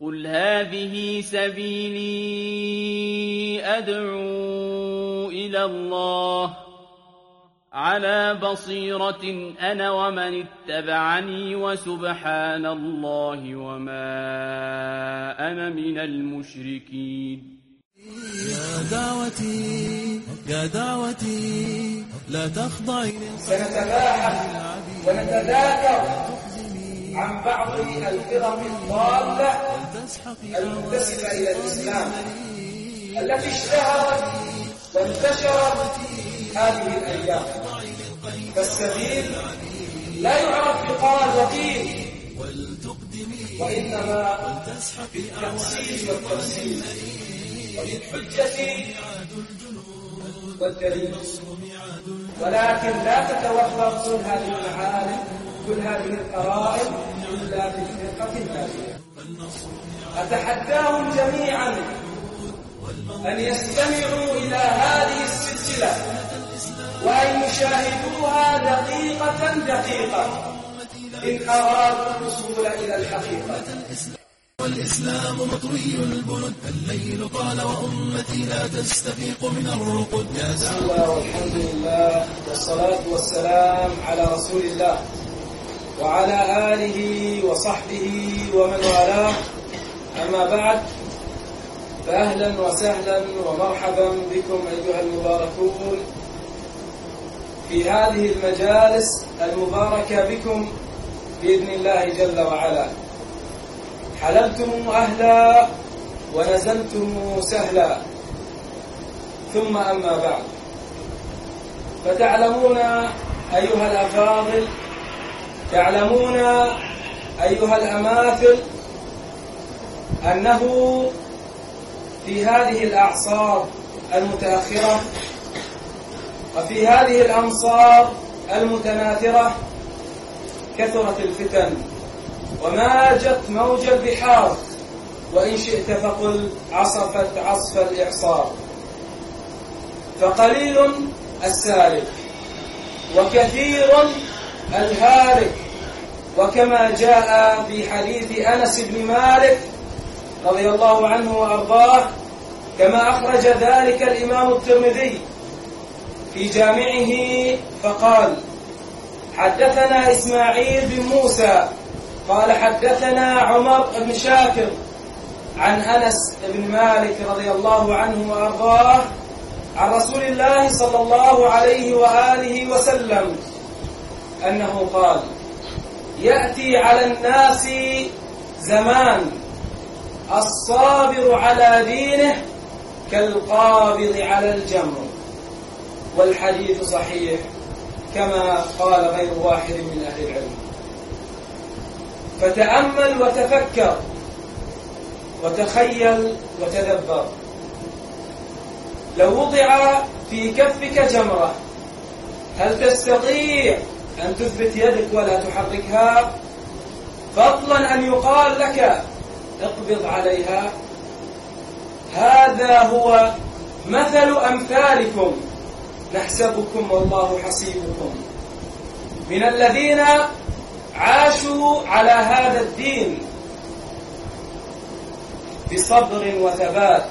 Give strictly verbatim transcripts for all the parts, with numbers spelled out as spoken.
قل هذه سبيلي أدعو إلى الله على بصيرة أنا ومن اتبعني وسبحان الله وما أنا من المشركين. يا دعوتي يا دعوتي لا تخضعي. سنتباحث ونتذاكر عن بعض الفرق الضالة المنتسبة إلى الإسلام التي اشتهرت وانتشرت هذه الأيام. فالسبيل لا يعرف بقال وقيل، وإنما بالتأصيل والتفصيل وبالحجة والدليل، ولكن لا تتوفر كل هذه المعارف كل هذه القرائن إلا في الفرقة الناجية. أتحداهم جميعا أن يستمعوا إلى هذه السلسلة وأن يشاهدوها دقيقة دقيقة إن أرادوا الوصول إلى الحقيقة. والإسلام مطوي البنود، الليل طال وأمتي لا تستفيق من الرقد. بسم الله والحمد لله والصلاة والسلام على رسول الله وعلى آله وصحبه ومن والاه. أما بعد، فأهلا وسهلا ومرحبا بكم أيها المباركون في هذه المجالس المباركة بكم بإذن الله جل وعلا. حللتم أهلا ونزلتم سهلا، ثم أما بعد، فتعلمون أيها الأفاضل، تعلمون أيها الأماثل، أنه في هذه الأعصار المتأخرة وفي هذه الأمصار المتناثرة كثرت الفتن وماجت موج البحار، وإن شئت فقل عصفت عصف الإعصار. فقليل السالك وكثير الهالك، وكما جاء في حديث أنس بن مالك رضي الله عنه وأرضاه، كما أخرج ذلك الإمام الترمذي في جامعه فقال: حدثنا إسماعيل بن موسى قال حدثنا عمر بن شاكر عن أنس بن مالك رضي الله عنه وأرضاه عن رسول الله صلى الله عليه وآله وسلم أنه قال: يأتي على الناس زمان الصابر على دينه كالقابض على الجمر. والحديث صحيح كما قال غير واحد من أهل العلم. فتأمل وتفكر وتخيل وتدبر، لو وضع في كفك جمرة هل تستطيع أن تثبت يدك ولا تحركها، فضلا أن يقال لك اقبض عليها؟ هذا هو مثل أمثالكم نحسبكم والله حسيبكم، من الذين عاشوا على هذا الدين بصبر وثبات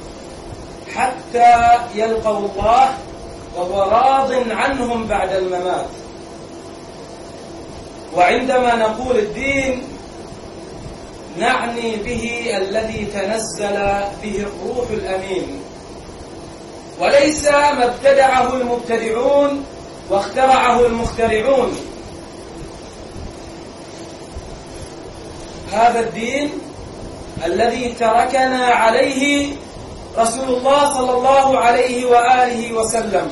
حتى يلقوا الله وهو راض عنهم بعد الممات. وعندما نقول الدين نعني به الذي تنزل به الروح الأمين، وليس ما ابتدعه المبتدعون واخترعه المخترعون. هذا الدين الذي تركنا عليه رسول الله صلى الله عليه وآله وسلم،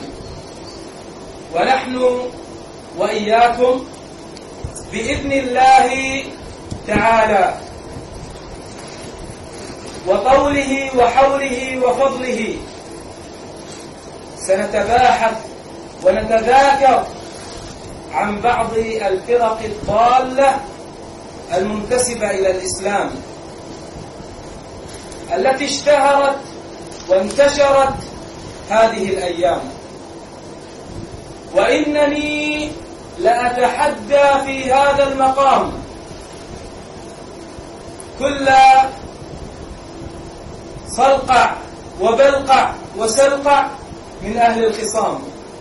ونحن وإياكم بإذن الله تعالى وطوله وحوله وفضله سنتباحث ونتذاكر عن بعض الفرق الضالة المنتسبة إلى الإسلام التي اشتهرت وانتشرت هذه الأيام. وإنني لأتحدى في هذا المقام كل صلقع وبلقع وسلقع من أهل الخصام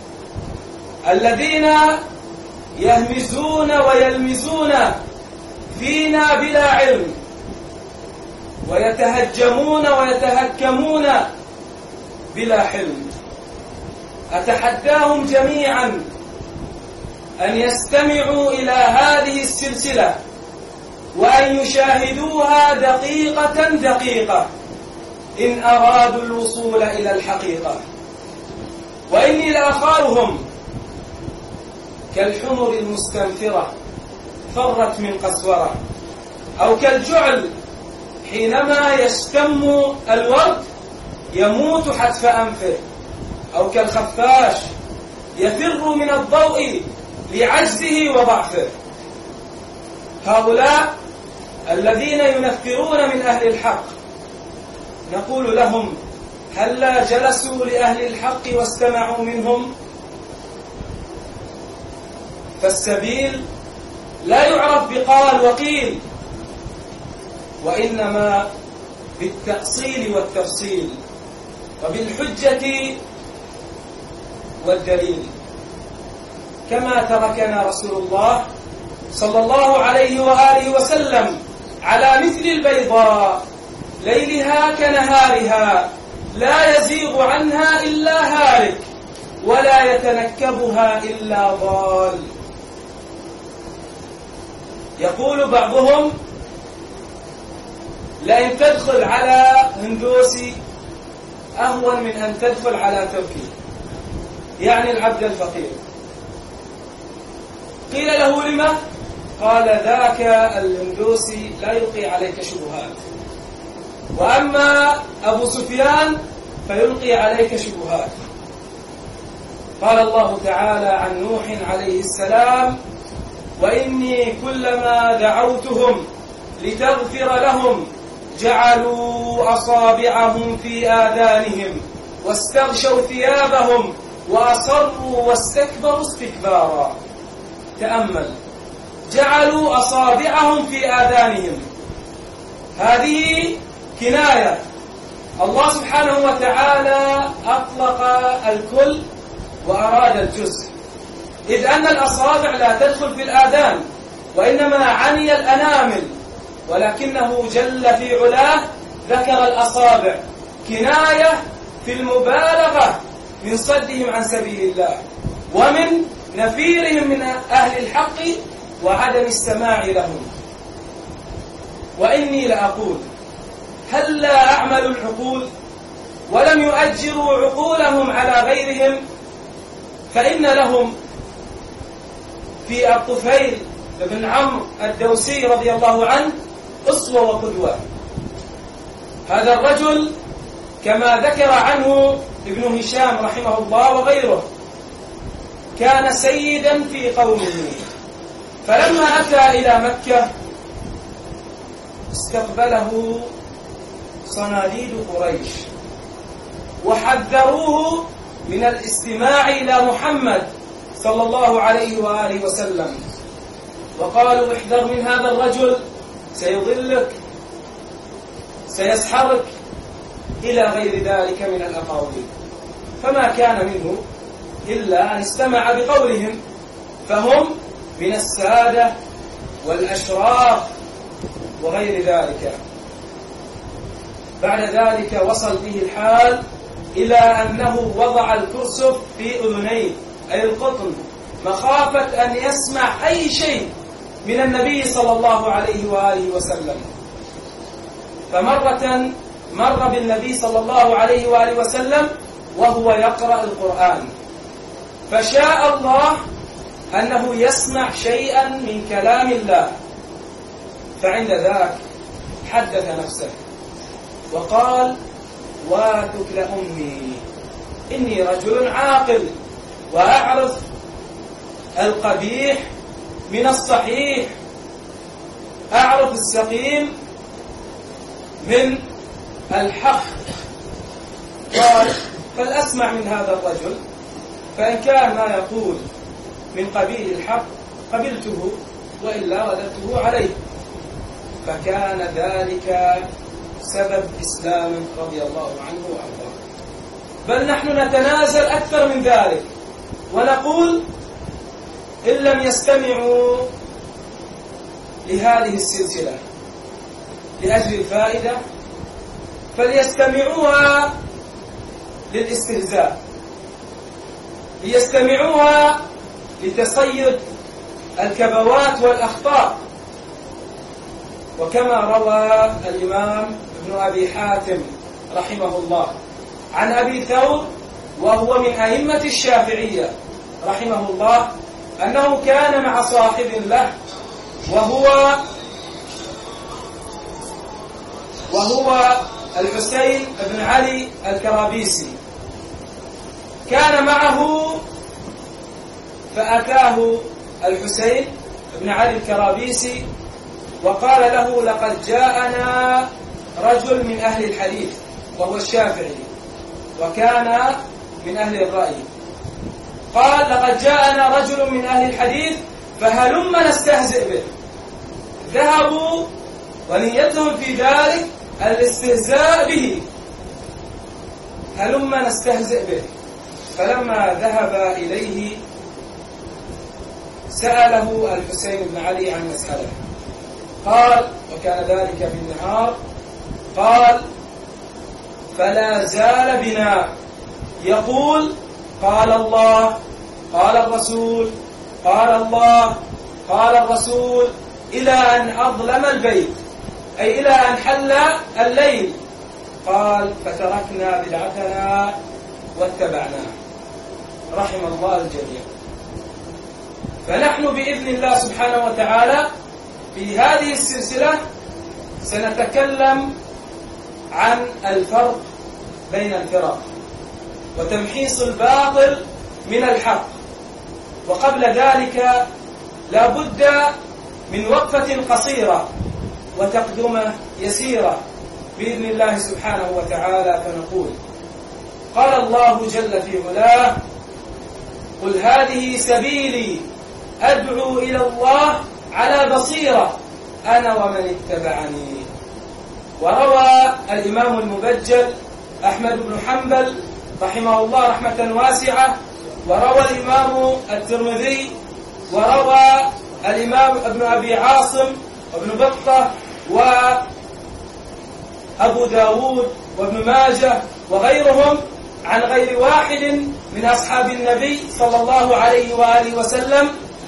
الذين يهمزون ويلمزون فينا بلا علم، ويتهجمون ويتهكمون بلا حلم. أتحداهم جميعا أن يستمعوا إلى هذه السلسلة وأن يشاهدوها دقيقة دقيقة إن أرادوا الوصول إلى الحقيقة. وإني لأخارهم كالحمر المستنفرة فرت من قسورة، أو كالجعل حينما يشتم الورد يموت حتف أنفه، أو كالخفاش يفر من الضوء لعجزه وضعفه. هؤلاء الذين ينفرون من أهل الحق نقول لهم: هلا جلسوا لأهل الحق واستمعوا منهم؟ فالسبيل لا يعرف بقال وقيل، وإنما بالتأصيل والتفصيل وبالحجة والدليل. كما تركنا رسول الله صلى الله عليه وآله وسلم على مثل البيضاء ليلها كنهارها لا يزيغ عنها إلا هالك ولا يتنكبها إلا ضال. يقول بعضهم: لئن تدخل على هندوسي أهون من أن تدخل على تركي، يعني العبد الفقير. قيل له: لما؟ قال: ذاك الهندوسي لا يلقي عليك شبهات، وأما أبو سفيان فيلقي عليك شبهات. قال الله تعالى عن نوح عليه السلام: وإني كلما دعوتهم لتغفر لهم جعلوا أصابعهم في آذانهم واستغشوا ثيابهم وأصروا واستكبروا استكبارا. تأمل: جعلوا أصابعهم في آذانهم، هذه كناية. الله سبحانه وتعالى أطلق الكل وأراد الجزء، إذ أن الأصابع لا تدخل في الآذان وإنما عني الأنامل، ولكنه جل في علاه ذكر الأصابع كناية في المبالغة من صدهم عن سبيل الله ومن نفيرهم من أهل الحق وعدم السماع لهم. وإني لأقول: هل لا أعمل العقول ولم يؤجروا عقولهم على غيرهم؟ فإن لهم في الطفيل بن عمرو الدوسي رضي الله عنه أسوة وقدوة. هذا الرجل كما ذكر عنه ابن هشام رحمه الله وغيره كان سيدا في قومه، فلما أتى إلى مكة استقبله صناديد قريش وحذروه من الاستماع إلى محمد صلى الله عليه وآله وسلم، وقالوا: احذر من هذا الرجل سيضلك سيسحرك إلى غير ذلك من الأقاويل. فما كان منه إلا أن استمع بقولهم، فهم من السادة والأشراف وغير ذلك. بعد ذلك وصل به الحال إلى أنه وضع الكرسف في أذنيه أي القطن مخافة أن يسمع أي شيء من النبي صلى الله عليه وآله وسلم. فمرة مر بالنبي صلى الله عليه وآله وسلم وهو يقرأ القرآن، فشاء الله أنه يسمع شيئا من كلام الله، فعند ذاك حدث نفسه وقال: واتك لأمي، إني رجل عاقل وأعرف القبيح من الصحيح، أعرف السقيم من الحق. قال: فلأسمع من هذا الرجل، فإن كان ما يقول من قبيل الحق قبلته وإلا رددته عليه. فكان ذلك سبب إسلامه رضي الله عنه وأرضاه. بل نحن نتنازل أكثر من ذلك ونقول إن لم يستمعوا لهذه السلسلة لأجل الفائدة فليستمعوها للاستهزاء، ليستمعوها لتصيد الكبوات والأخطاء. وكما روى الإمام ابن أبي حاتم رحمه الله عن أبي ثور وهو من أئمة الشافعية رحمه الله أنه كان مع صاحب له وهو وهو الحسين بن علي الكرابيسي، كان معه فأتاه الحسين بن علي الكرابيسي وقال له لقد جاءنا رجل من أهل الحديث، وهو الشافعي وكان من أهل الرأي، قال لقد جاءنا رجل من أهل الحديث فهلم نستهزئ به. ذهبوا ونيتهم في ذلك الاستهزاء به، هلم نستهزئ به. فلما ذهب إليه سأله الحسين بن علي عن مسألة، قال وكان ذلك بالنهار، قال فلا زال بنا يقول قال الله قال الرسول قال الله قال الرسول إلى أن أظلم البيت، أي إلى أن حل الليل. قال فتركنا بدعتنا واتبعناه، رحم الله الجميع. فنحن بإذن الله سبحانه وتعالى في هذه السلسلة سنتكلم عن الفرق بين الفرق وتمحيص الباطل من الحق. وقبل ذلك لا بد من وقفة قصيرة وتقدمة يسيرة بإذن الله سبحانه وتعالى، فنقول قال الله جل في علاه قل هذه سبيلي أدعو إلى الله على بصيرة أنا ومن اتبعني. وروى الإمام المبجل أحمد بن حنبل رحمه الله رحمة واسعة، وروى الإمام الترمذي، وروى الإمام ابن أبي عاصم وابن بطة وأبو داود وابن ماجه وغيرهم عن غير واحد من أصحاب النبي صلى الله عليه وآله وسلم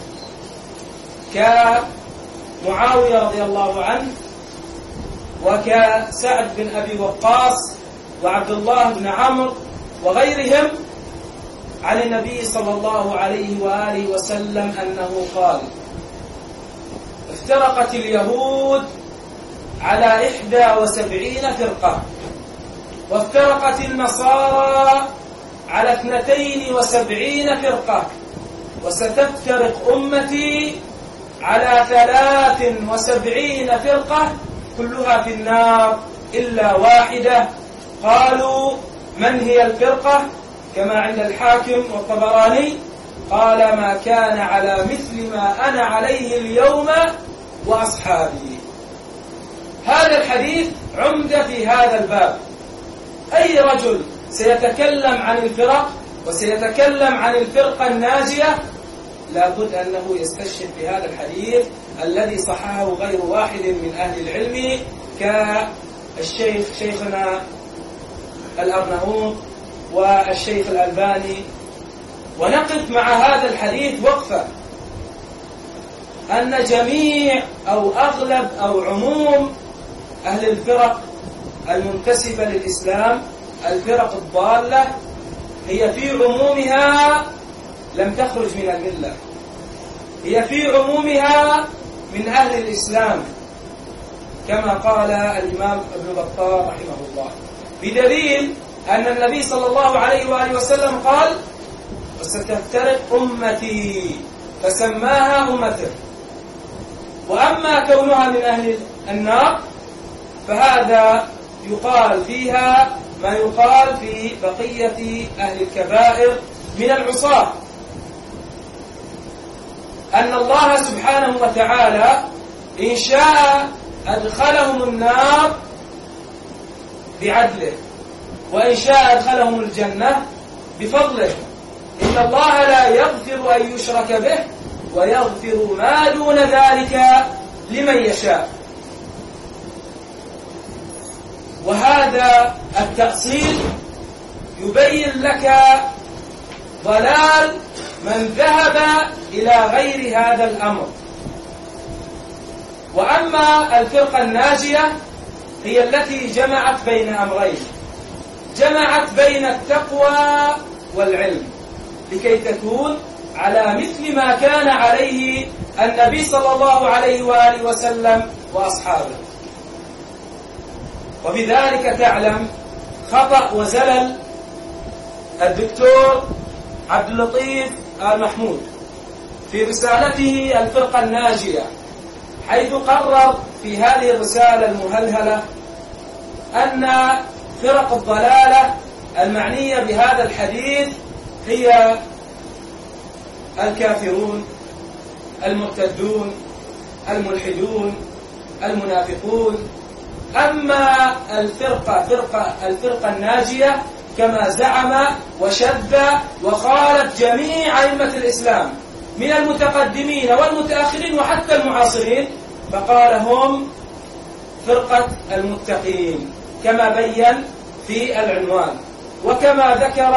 كمعاوية رضي الله عنه وكسعد بن أبي وقاص وعبد الله بن عمرو وغيرهم عن النبي صلى الله عليه وآله وسلم أنه قال افترقت اليهود على إحدى وسبعين فرقة، وافترقت النصارى على اثنتين وسبعين فرقة، وستفترق أمتي على ثلاث وسبعين فرقة كلها في النار إلا واحدة. قالوا من هي الفرقة؟ كما عند الحاكم والطبراني قال ما كان على مثل ما أنا عليه اليوم وأصحابي. هذا الحديث عمدة في هذا الباب. أي رجل سيتكلم عن الفرق وسيتكلم عن الفرقة الناجية لابد أنه يستشهد بهذا الحديث الذي صححه غير واحد من أهل العلم كالشيخ شيخنا الأرناؤوط والشيخ الألباني. ونقف مع هذا الحديث وقفة أن جميع أو أغلب أو عموم أهل الفرق المنتسبة للإسلام، الفرق الضالة، هي في عمومها لم تخرج من الملة، هي في عمومها من أهل الإسلام كما قال الإمام ابن بطال رحمه الله، بدليل أن النبي صلى الله عليه وآله وسلم قال وستفترق أمتي فسماها أمته. وأما كونها من أهل النار فهذا يقال فيها ما يقال في بقية أهل الكبائر من العصاة، أن الله سبحانه وتعالى إن شاء أدخلهم النار بعدله، وإن شاء أدخلهم الجنة بفضله. إن الله لا يغفر أن يشرك به ويغفر ما دون ذلك لمن يشاء. وهذا التأصيل يبين لك ضلال من ذهب إلى غير هذا الأمر. وأما الفرقة الناجية هي التي جمعت بين أمرين، جمعت بين التقوى والعلم لكي تكون على مثل ما كان عليه النبي صلى الله عليه وآله وسلم وأصحابه. وبذلك تعلم خطأ وزلل الدكتور عبد اللطيف آل محمود في رسالته الفرقة الناجية، حيث قرر في هذه الرسالة المهلهلة أن فرق الضلالة المعنية بهذا الحديث هي الكافرون، المرتدون، الملحدون، المنافقون. أما الفرقة فرقة الفرقة الناجية كما زعم وشذ وخالف جميع أئمة الإسلام من المتقدمين والمتأخرين وحتى المعاصرين، فقال هم فرقة المتقين كما بين في العنوان، وكما ذكر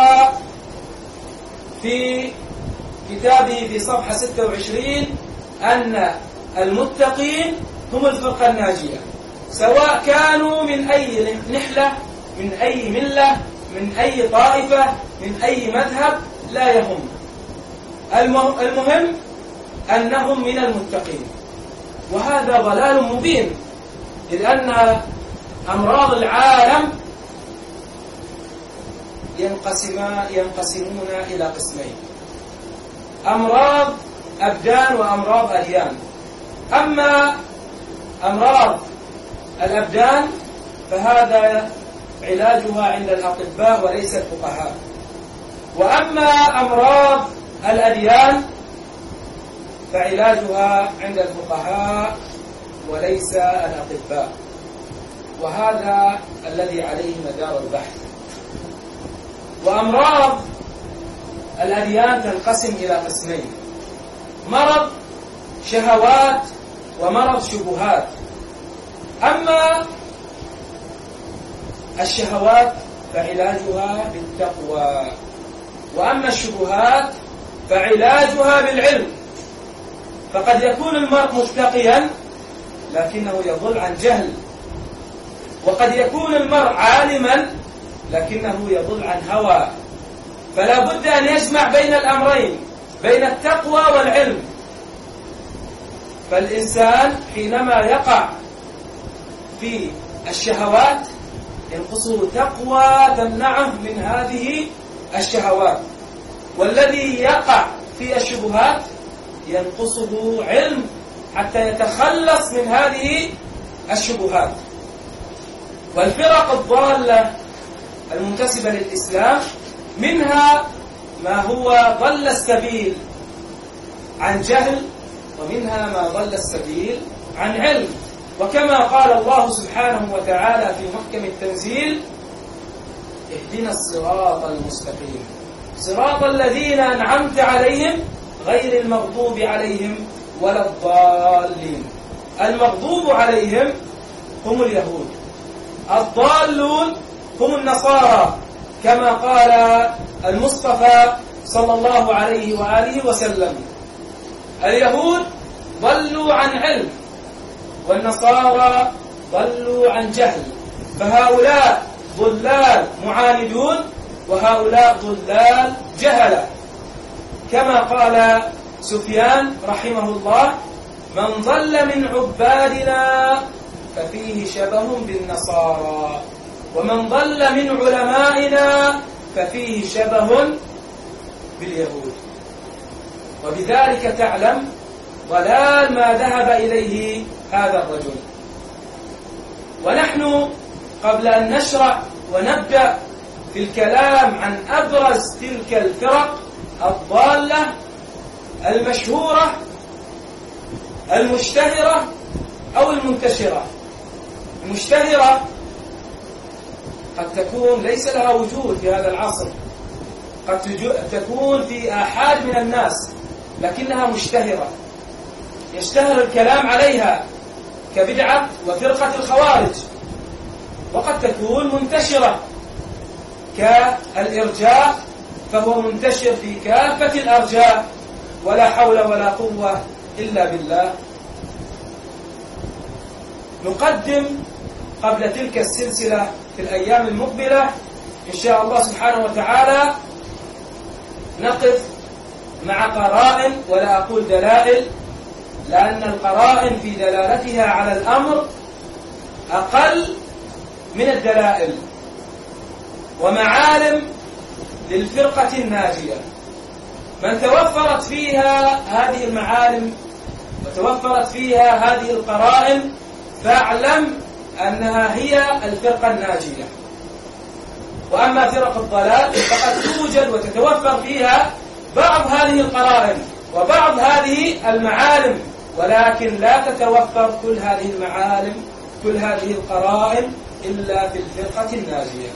في كتابه في صفحة ستة وعشرين أن المتقين هم الفرقة الناجية، سواء كانوا من أي نحلة، من أي ملة، من أي طائفة، من أي مذهب، لا يهم. المهم أنهم من المتقين. وهذا ضلال مبين، لأن أمراض العالم ينقسمون إلى قسمين: أمراض أبدان وأمراض أديان. أما أمراض الأبدان فهذا علاجها عند الأطباء وليس الفقهاء، وأما أمراض الأديان فعلاجها عند الفقهاء وليس الأطباء. وهذا الذي عليه مدار البحث. وأمراض الأديان تنقسم إلى قسمين: مرض شهوات ومرض شبهات. أما الشهوات فعلاجها بالتقوى، وأما الشبهات فعلاجها بالعلم. فقد يكون المرء متقيا لكنه يضل عن جهل، وقد يكون المرء عالما لكنه يضل عن هوى. فلا بد أن يجمع بين الأمرين، بين التقوى والعلم. فالإنسان حينما يقع في الشهوات ينقصه تقوى تمنعه من هذه الشهوات، والذي يقع في الشبهات ينقصه علم حتى يتخلص من هذه الشبهات. والفرق الضالة المنتسبة للإسلام منها ما هو ضل السبيل عن جهل، ومنها ما ضل السبيل عن علم. وكما قال الله سبحانه وتعالى في محكم التنزيل: اهدنا الصراط المستقيم صراط الذين أنعمت عليهم غير المغضوب عليهم ولا الضالين. المغضوب عليهم هم اليهود، الضالون هم النصارى، كما قال المصطفى صلى الله عليه وآله وسلم: اليهود ضلوا عن علم والنصارى ضلوا عن جهل، فهؤلاء ضلال معاندون وهؤلاء ضلال جهلة. كما قال سفيان رحمه الله: من ضل من عبادنا ففيه شبه بالنصارى، ومن ضل من علمائنا ففيه شبه باليهود. وبذلك تعلم ضلال ما ذهب إليه هذا الرجل. ونحن قبل أن نشرع ونبدأ في الكلام عن أبرز تلك الفرق الضالة المشهورة المشتهرة أو المنتشرة. المشتهرة قد تكون ليس لها وجود في هذا العصر، قد تكون في آحاد من الناس لكنها مشتهرة، يشتهر الكلام عليها كبدعة وفرقة الخوارج، وقد تكون منتشرة كالإرجاء فهو منتشر في كافة الأرجاء، ولا حول ولا قوة إلا بالله. نقدم قبل تلك السلسلة في الأيام المقبلة إن شاء الله سبحانه وتعالى نقف مع قرائن، ولا أقول دلائل، لأن القرائن في دلالتها على الأمر أقل من الدلائل، ومعالم للفرقة الناجية. من توفرت فيها هذه المعالم وتوفرت فيها هذه القرائن فاعلم أنها هي الفرقة الناجية. وأما فرق الضلال فقد توجد وتتوفر فيها بعض هذه القرائن وبعض هذه المعالم، ولكن لا تتوفر كل هذه المعالم كل هذه القرائن إلا في الفرقة الناجية.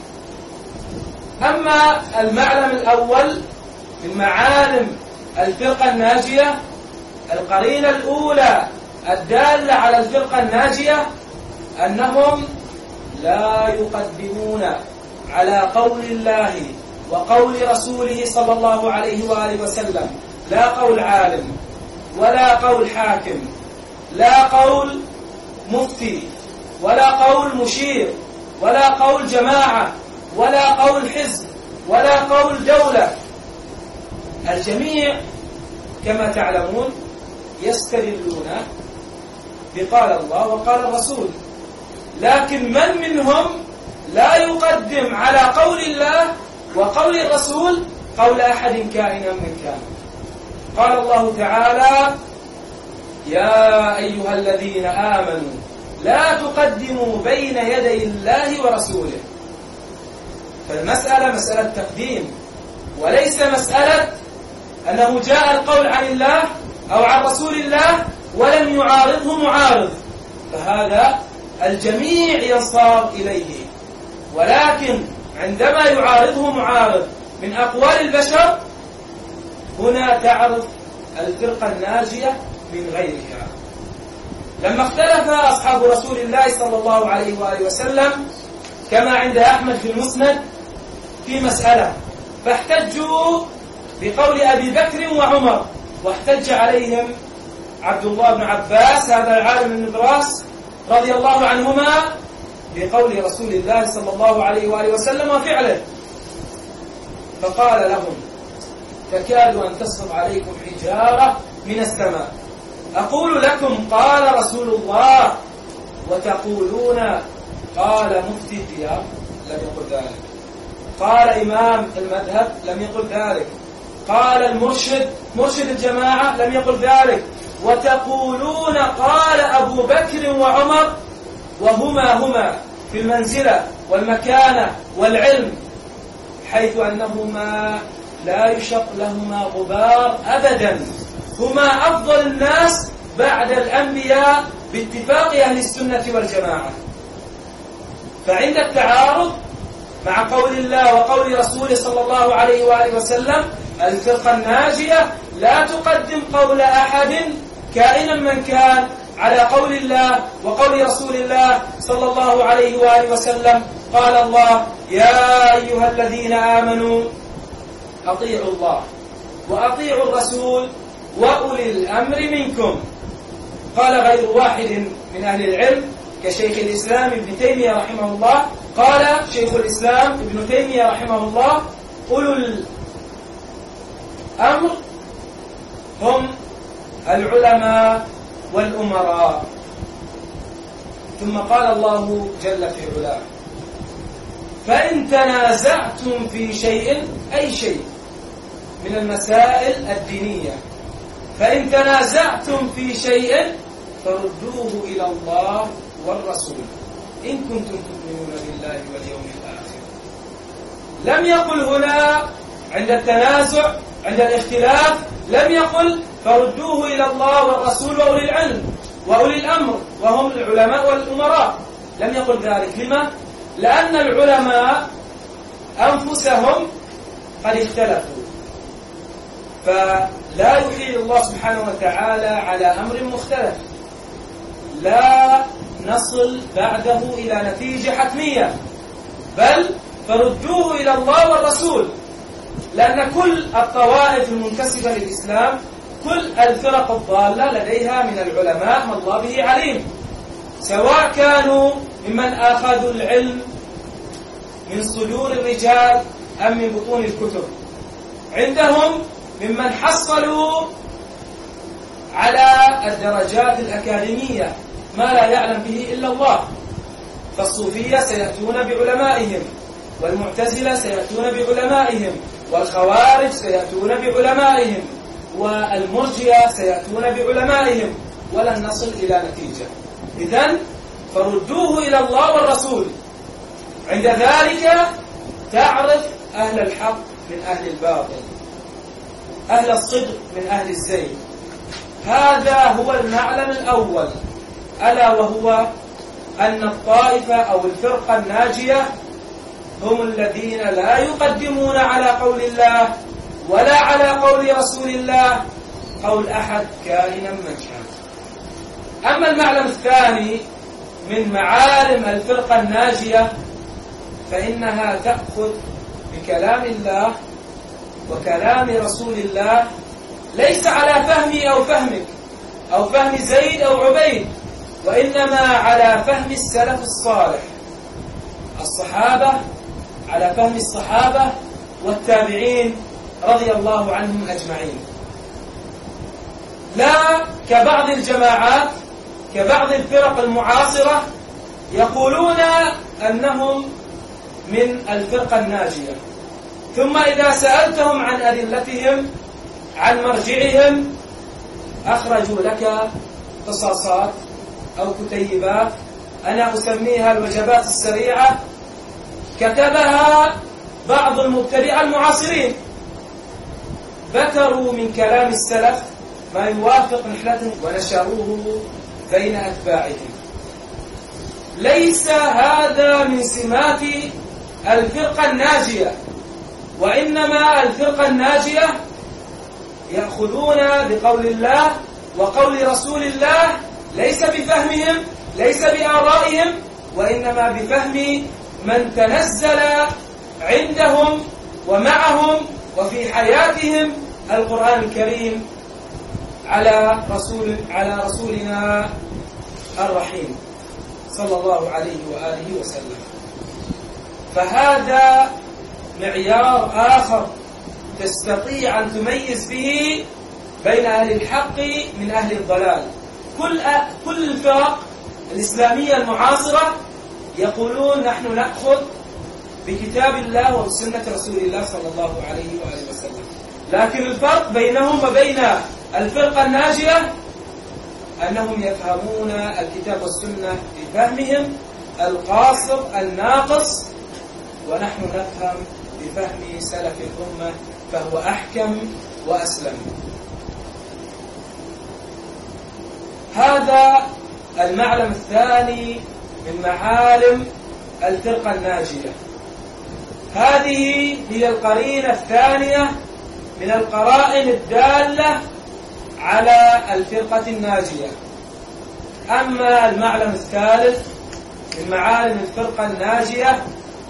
أما المعلم الأول من معالم الفرقة الناجية، القرينة الأولى الدالة على الفرقة الناجية أنهم لا يقدمون على قول الله وقول رسوله صلى الله عليه وآله وسلم لا قول عالم ولا قول حاكم، لا قول مفتي ولا قول مشير ولا قول جماعة ولا قول حزب ولا قول دولة. الجميع كما تعلمون يستدلون بقال الله وقال الرسول، لكن من منهم لا يقدم على قول الله وقول الرسول قول أحد كائنا من كان. قال الله تعالى: يا أيها الذين آمنوا لا تقدموا بين يدي الله ورسوله. فالمسألة مسألة تقديم، وليس مسألة أنه جاء القول عن الله أو عن رسول الله ولم يعارضه معارض، فهذا الجميع ينصار إليه. ولكن عندما يعارضه معارض من أقوال البشر هنا تعرف الفرقة الناجية من غيرها. لما اختلف أصحاب رسول الله صلى الله عليه وآله وسلم كما عند أحمد في المسند في مسألة، فاحتجوا بقول أبي بكر وعمر، واحتج عليهم عبد الله بن عباس هذا العالم النبراس رضي الله عنهما بقول رسول الله صلى الله عليه وآله وسلم وفعله، فقال لهم: تكاد أن تسقط عليكم حجارة من السماء، أقول لكم قال رسول الله وتقولون قال مفتي الديار، لم يقل ذلك. قال إمام المذهب، لم يقل ذلك. قال المرشد مرشد الجماعة، لم يقل ذلك. وتقولون قال أبو بكر وعمر، وهما هما في المنزلة والمكانة والعلم، حيث أنهما لا يشق لهما غبار أبدا، هما أفضل الناس بعد الأنبياء باتفاق أهل السنة والجماعة. فعند التعارض مع قول الله وقول رسوله صلى الله عليه وآله وسلم الفرقة الناجية لا تقدم قول أحد كائنا من كان على قول الله وقول رسول الله صلى الله عليه وآله وسلم. قال الله: يا أيها الذين آمنوا أطيعوا الله وأطيعوا الرسول وأولي الأمر منكم. قال غير واحد من أهل العلم كشيخ الإسلام ابن تيمية رحمه الله، قال شيخ الإسلام ابن تيمية رحمه الله: أولو الأمر هم العلماء والأمراء. ثم قال الله جل في علاه: فإن تنازعتم في شيء، أي شيء من المسائل الدينية، فإن تنازعتم في شيء فردوه إلى الله والرسول إن كنتم تؤمنون بالله واليوم الآخر. لم يقل هنا عند التنازع عند الاختلاف، لم يقل فردوه إلى الله والرسول وأولي العلم وأولي الأمر وهم العلماء والأمراء، لم يقل ذلك. لما؟ لأن العلماء أنفسهم قد اختلفوا، فلا يحيل الله سبحانه وتعالى على أمر مختلف، لا نصل بعده إلى نتيجة حتمية، بل فردوه إلى الله والرسول، لأن كل الطوائف المنتسبة للإسلام، كل الفرق الضالة لديها من العلماء ما الله به عليم، سواء كانوا ممن أخذوا العلم من صدور الرجال أم من بطون الكتب، عندهم ممن حصلوا على الدرجات الأكاديمية ما لا يعلم به إلا الله، فالصوفية سيأتون بعلمائهم، والمعتزلة سيأتون بعلمائهم، والخوارج سيأتون بعلمائهم، والمرجئة سيأتون بعلمائهم، ولن نصل إلى نتيجة. إذن فردوه إلى الله والرسول، عند ذلك تعرف أهل الحق من أهل الباطل، أهل الصدق من أهل الزيغ. هذا هو المعلم الأول، ألا وهو أن الطائفة أو الفرقة الناجية هم الذين لا يقدمون على قول الله ولا على قول رسول الله قول أحد كائنا من كان. أما المعلم الثاني من معالم الفرقة الناجية فإنها تأخذ بكلام الله وكلام رسول الله ليس على فهمي أو فهمك أو فهم زيد أو عبيد، وإنما على فهم السلف الصالح، الصحابة، على فهم الصحابة والتابعين رضي الله عنهم أجمعين، لا كبعض الجماعات، كبعض الفرق المعاصرة يقولون أنهم من الفرقة الناجية، ثم إذا سألتهم عن أدلتهم عن مرجعهم أخرجوا لك قصاصات أو كتيبات، أنا أسميها الوجبات السريعة، كتبها بعض المبتدئة المعاصرين، ذكروا من كلام السلف ما يوافق نحلتهم ونشروه بين أتباعهم. ليس هذا من سمات الفرقة الناجية، وإنما الفرقة الناجية يأخذون بقول الله وقول رسول الله، ليس بفهمهم، ليس بآرائهم، وإنما بفهم من تنزل عندهم ومعهم وفي حياتهم القرآن الكريم على رسول على رسولنا الرحيم صلى الله عليه وآله وسلم. فهذا معيار آخر تستطيع أن تميز به بين أهل الحق من أهل الضلال. كل كل الفرق الإسلامية المعاصرة يقولون نحن نأخذ بكتاب الله وسنة رسول الله صلى الله عليه وآله وسلم، لكن الفرق بينهم وبين الفرقة الناجية أنهم يفهمون الكتاب والسنة بفهمهم القاصر الناقص، ونحن نفهم بفهم سلف الأمة فهو أحكم وأسلم. هذا المعلم الثاني من معالم الفرقة الناجية. هذه هي القرينة الثانية من القرائن الدالة على الفرقة الناجية. أما المعلم الثالث من معالم الفرقة الناجية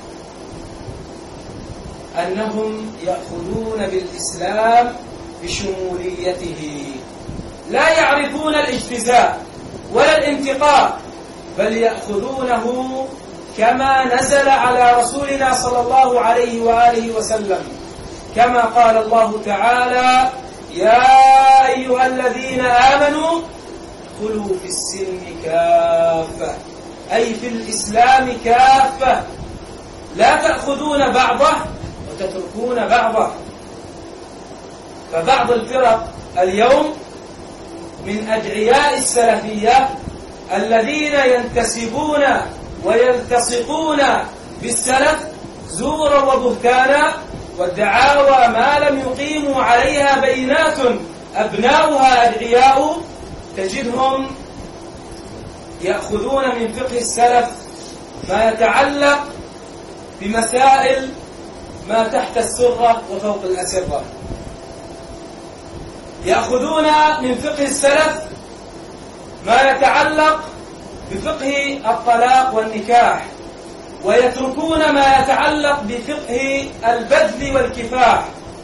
أنهم يأخذون بالإسلام بشموليته، لا يعرفون الاجتزاء ولا الانتقاء، بل يأخذونه كما نزل على رسولنا صلى الله عليه وآله وسلم، كما قال الله تعالى: يا أيها الذين آمنوا ادخلوا في السلم كافة، أي في الإسلام كافة، لا تأخذون بعضه وتتركون بعضه. فبعض الفرق اليوم من أدعياء السلفية الذين ينتسبون ويلتصقون بالسلف زورا وبهتانا والدعاوى ما لم يقيموا عليها بينات أبناؤها أدعياء، تجدهم يأخذون من فقه السلف ما يتعلق بمسائل ما تحت السرة وفوق الأسرة، يأخذون من فقه السلف ما يتعلق بفقه الطلاق والنكاح، ويتركون ما يتعلق بفقه البذل والكفاح.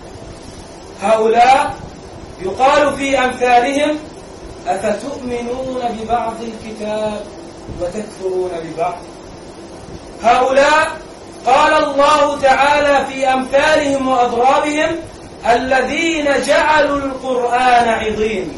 هؤلاء يقال في أمثالهم: أفتؤمنون ببعض الكتاب وتكفرون ببعض. هؤلاء قال الله تعالى في أمثالهم وأضرابهم: الذين جعلوا القرآن عضين.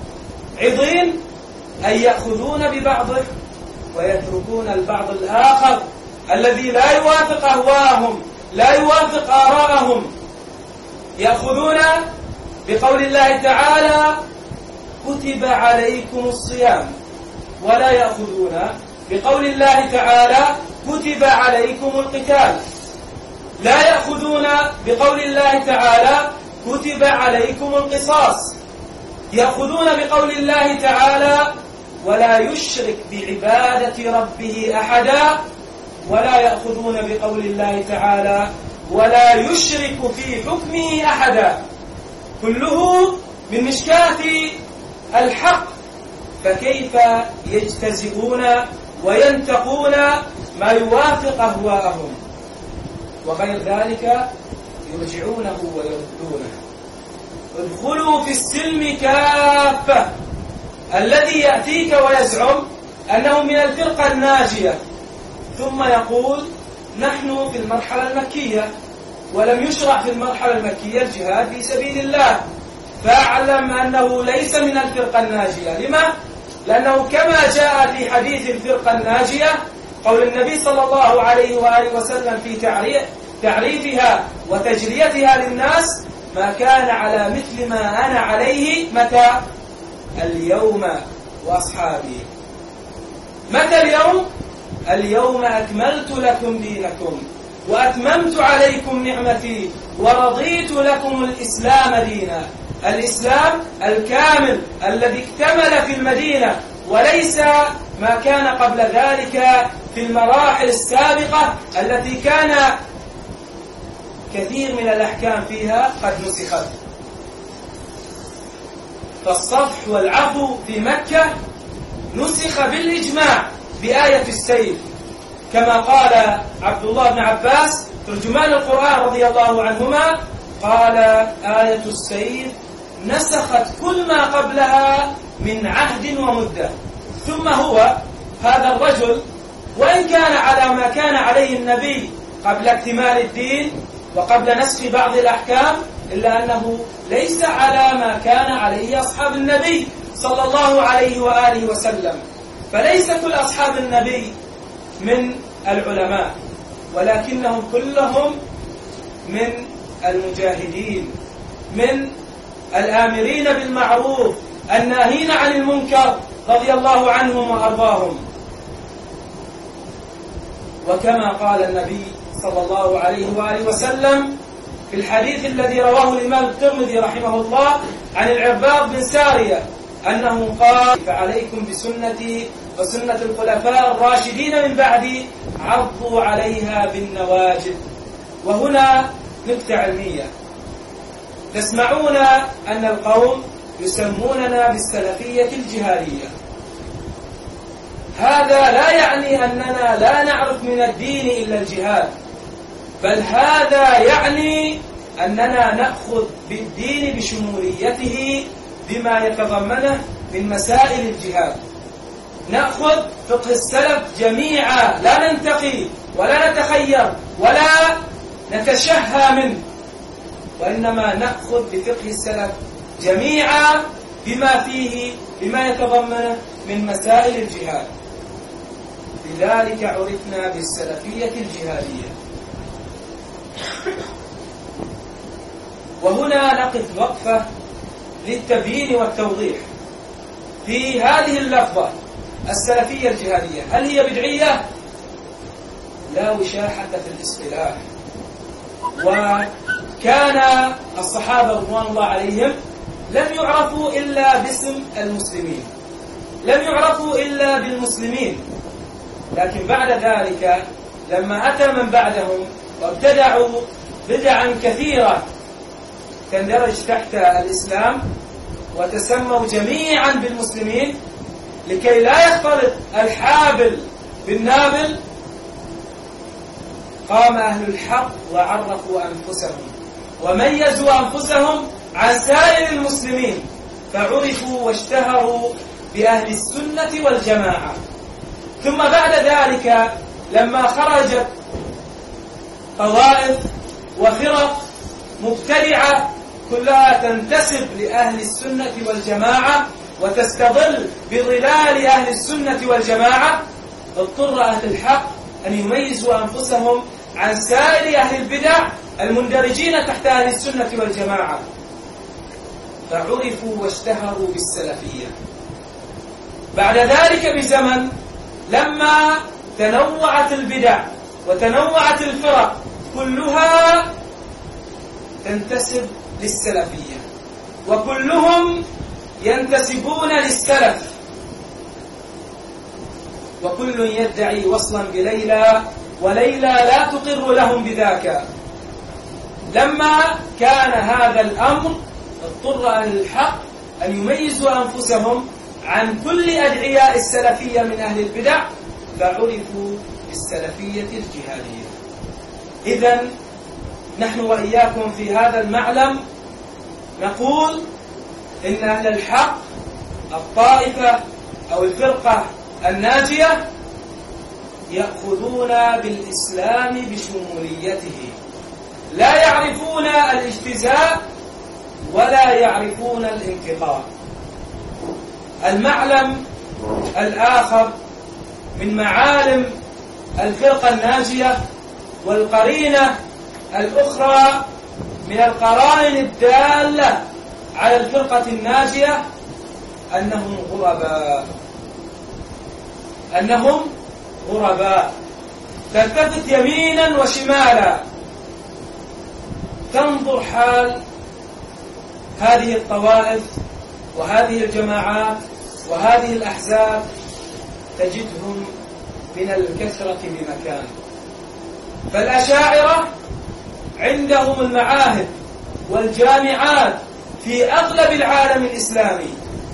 عضين أي يأخذون ببعضه ويتركون البعض الآخر الذي لا يوافق أهواءهم، لا يوافق آراءهم. يأخذون بقول الله تعالى: كتب عليكم الصيام، ولا يأخذون بقول الله تعالى: كتب عليكم القتال. لا يأخذون بقول الله تعالى: كتب عليكم القصاص. يأخذون بقول الله تعالى: ولا يشرك بعبادة ربه أحدا. ولا يأخذون بقول الله تعالى: ولا يشرك في حكمه أحدا. كله من مشكاة الحق، فكيف يجتزئون وينتقون ما يوافق أهواءهم؟ وغير ذلك يرجعونه ويردونه. ادخلوا في السلم كافة. الذي يأتيك ويزعم أنه من الفرقة الناجية ثم يقول: نحن في المرحلة المكية ولم يشرع في المرحلة المكية الجهاد في سبيل الله، فاعلم أنه ليس من الفرقة الناجية. لما؟ لأنه كما جاء في حديث الفرقة الناجية قول النبي صلى الله عليه وآله وسلم في تعريفها وتجليتها للناس: ما كان على مثل ما أنا عليه متى؟ اليوم وأصحابي. متى اليوم؟ اليوم أكملت لكم دينكم وأتممت عليكم نعمتي ورضيت لكم الإسلام دينا. الإسلام الكامل الذي اكتمل في المدينة، وليس ما كان قبل ذلك في المراحل السابقة التي كان كثير من الأحكام فيها قد نسخت. فالصفح والعفو في مكة نسخ بالإجماع بآية السيف، كما قال عبد الله بن عباس ترجمان القرآن رضي الله عنهما: قال: آية السيف نسخت كل ما قبلها من عهد ومدة. ثم هو هذا الرجل وإن كان على ما كان عليه النبي قبل اكتمال الدين وقبل نسخ بعض الأحكام، إلا أنه ليس على ما كان عليه أصحاب النبي صلى الله عليه وآله وسلم. فليس كل أصحاب النبي من العلماء، ولكنهم كلهم من المجاهدين، من الآمرين بالمعروف الناهين عن المنكر رضي الله عنهم وأرضاهم. وكما قال النبي صلى الله عليه وآله وسلم في الحديث الذي رواه الإمام الترمذي رحمه الله عن العرباض بن سارية أنه قال: فعليكم بسنتي وسنة الخلفاء الراشدين من بعدي عضوا عليها بالنواجذ. وهنا نكتة علمية: تسمعون أن القوم يسموننا بالسلفية الجهادية. هذا لا يعني أننا لا نعرف من الدين إلا الجهاد، بل هذا يعني أننا نأخذ بالدين بشموليته بما يتضمنه من مسائل الجهاد. نأخذ فقه السلف جميعا، لا ننتقي ولا نتخير ولا نتشهى منه، وإنما نأخذ بفقه السلف جميعا بما فيه بما يتضمنه من مسائل الجهاد. لذلك عرفنا بالسلفية الجهادية. وهنا نقف وقفة للتبيين والتوضيح في هذه اللفظة السلفية الجهادية. هل هي بدعية؟ لا وشاحة في الاصطلاح. وكان الصحابة رضوان الله عليهم لم يعرفوا إلا باسم المسلمين، لم يعرفوا إلا بالمسلمين، لكن بعد ذلك لما أتى من بعدهم وابتدعوا بدعا كثيرة تندرج تحت الإسلام وتسموا جميعا بالمسلمين، لكي لا يختلط الحابل بالنابل، قام أهل الحق وعرفوا أنفسهم وميزوا أنفسهم عن سائر المسلمين، فعرفوا واشتهروا بأهل السنة والجماعة. ثم بعد ذلك لما خرجت طوائف وفرق مبتدعة كلها تنتسب لأهل السنة والجماعة وتستظل بظلال أهل السنة والجماعة، اضطر أهل الحق أن يميزوا أنفسهم عن سائر أهل البدع المندرجين تحت أهل السنة والجماعة، فعرفوا واشتهروا بالسلفية. بعد ذلك بزمن لما تنوعت البدع وتنوعت الفرق كلها تنتسب للسلفية وكلهم ينتسبون للسلف، وكل يدعي وصلا بليلى وليلى لا تقر لهم بذاك. لما كان هذا الأمر اضطر أهل الحق أن يميزوا أنفسهم عن كل أدعياء السلفية من أهل البدع، فعرفوا بالسلفية الجهادية. إذن نحن وإياكم في هذا المعلم نقول إن أهل الحق الطائفة أو الفرقة الناجية يأخذون بالإسلام بشموليته، لا يعرفون الاجتزاء ولا يعرفون الانتقاء. المعلم الآخر من معالم الفرقة الناجية والقرينة الأخرى من القرائن الدالة على الفرقة الناجية أنهم غرباء، أنهم غرباء تلتفت يمينا وشمالا تنظر حال هذه الطوائف وهذه الجماعات وهذه الأحزاب تجدهم من الكثرة بمكان. فالأشاعرة عندهم المعاهد والجامعات في أغلب العالم الإسلامي،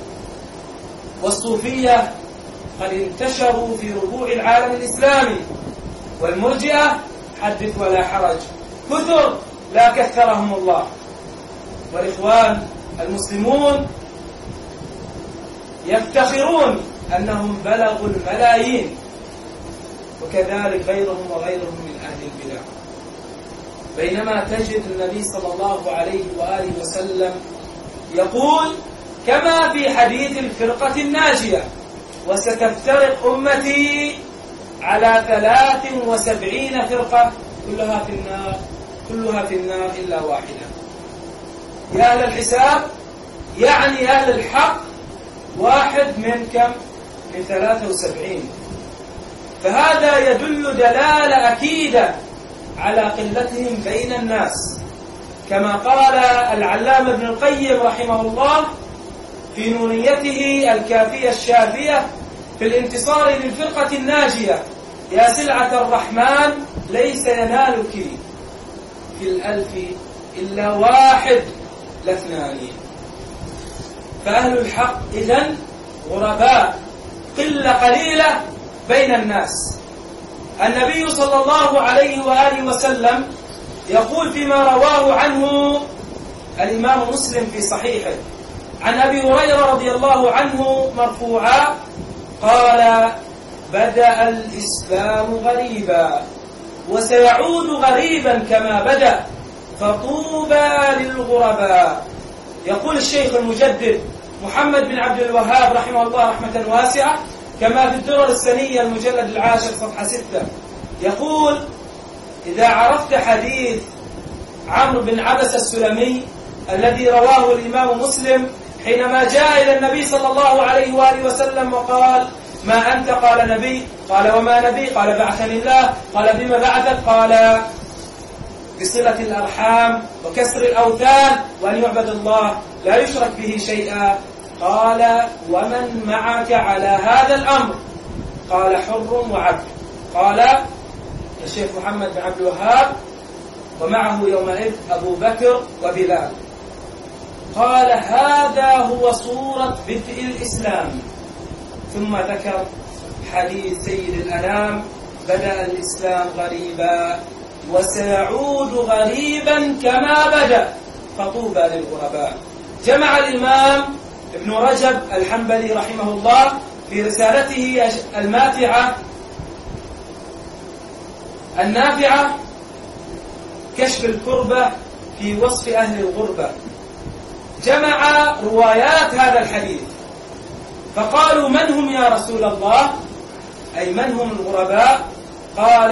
والصوفية قد انتشروا في ربوع العالم الإسلامي، والمرجئة حدث ولا حرج كثر لا كثرهم الله، والإخوان المسلمون يفتخرون أنهم بلغوا الملايين، وكذلك غيرهم وغيرهم من أهل البدع. بينما تجد النبي صلى الله عليه وآله وسلم يقول كما في حديث الفرقة الناجية: وستفترق أمتي على ثلاث وسبعين فرقة كلها في النار كلها في النار إلا واحدة. يا أهل الحساب، يعني أهل الحق واحد من كم؟ من ثلاثة وسبعين. فهذا يدل دلالة أكيدة على قلتهم بين الناس، كما قال العلامة ابن القيم رحمه الله في نونيته الكافية الشافية في الانتصار للفرقة الناجية: يا سلعة الرحمن ليس ينالك في الألف إلا واحد لاثنان. فأهل الحق إذن غرباء، قلة قليلة بين الناس. النبي صلى الله عليه وآله وسلم يقول فيما رواه عنه الإمام مسلم في صحيحه عن أبي هريرة رضي الله عنه مرفوعا قال: بدأ الإسلام غريبا وسيعود غريبا كما بدأ فطوبى للغرباء. يقول الشيخ المجدد محمد بن عبد الوهاب رحمه الله رحمة واسعة كما في الدرر السنية المجلد العاشر صفحة ستة، يقول: إذا عرفت حديث عمرو بن عبس السلمي الذي رواه الإمام مسلم حينما جاء إلى النبي صلى الله عليه وآله وسلم وقال: ما أنت؟ قال: نبي. قال: وما نبي؟ قال: بعثني الله. قال: بما بعثك؟ قال: بصلة الأرحام وكسر الأوثان وأن يعبد الله لا يشرك به شيئا. قال: ومن معك على هذا الأمر؟ قال: حر وعبد. قال: الشيخ محمد بن عبد الوهاب، ومعه يومئذ أبو بكر وبلال. قال هذا هو صورة بدء الإسلام. ثم ذكر حديث سيد الأنام: بدأ الإسلام غريبا وسيعود غريبا كما بدأ فطوبى للغرباء. جمع الإمام ابن رجب الحنبلي رحمه الله في رسالته الماتعة النافعة كشف الكربة في وصف أهل الغربة، جمع روايات هذا الحديث، فقالوا: من هم يا رسول الله؟ أي من هم الغرباء؟ قال: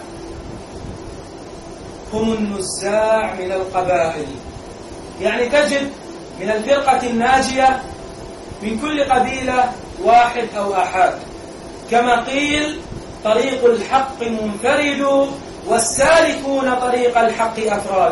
هم النزاع من القبائل. يعني تجد من الفرقة الناجية من كل قبيلة واحد أو أحد، كما قيل: طريق الحق منفرد والسالكون طريق الحق أفراد.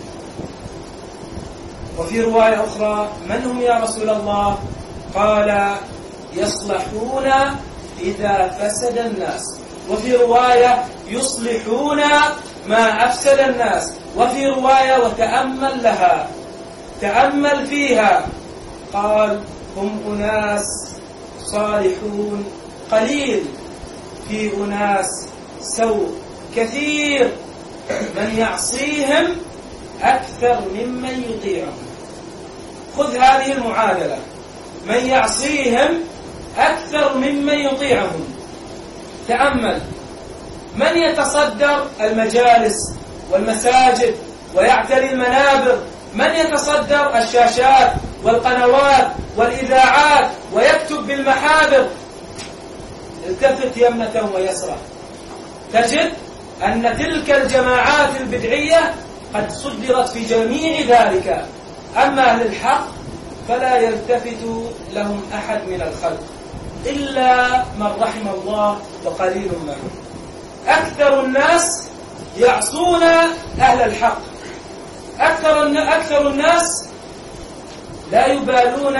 وفي رواية أخرى: من هم يا رسول الله؟ قال: يصلحون إذا فسد الناس. وفي رواية: يصلحون ما أفسد الناس. وفي رواية: وتأمل لها، تأمل فيها. قال: هم أناس صالحون قليل، في أناس سوء كثير، من يعصيهم أكثر ممن يطيعهم. خذ هذه المعادلة: من يعصيهم أكثر ممن يطيعهم. تأمل، من يتصدر المجالس والمساجد ويعتري المنابر، من يتصدر الشاشات والقنوات والإذاعات ويكتب بالمحابر، التفت يمنة ويسرى تجد أن تلك الجماعات البدعية قد صدرت في جميع ذلك. أما أهل الحق فلا يلتفت لهم أحد من الخلق إلا من رحم الله وقليل منهم. أكثر الناس يعصون أهل الحق، أكثر أكثر الناس لا يبالون